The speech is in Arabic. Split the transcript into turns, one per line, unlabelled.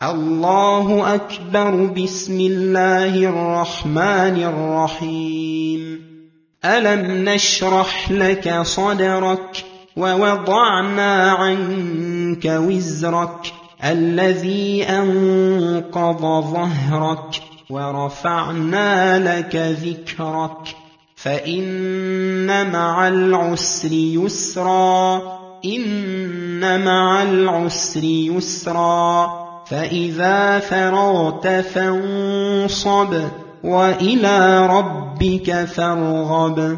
الله أكبر. بسم الله الرحمن الرحيم. ألم نشرح لك صدرك ووضعنا عنك وزرك الذي أنقض ظهرك ورفعنا لك ذكرك فإن مع العسر يسرا إن مع العسر يسرا فإذا فرغت فانصب وإلى ربك فارغب.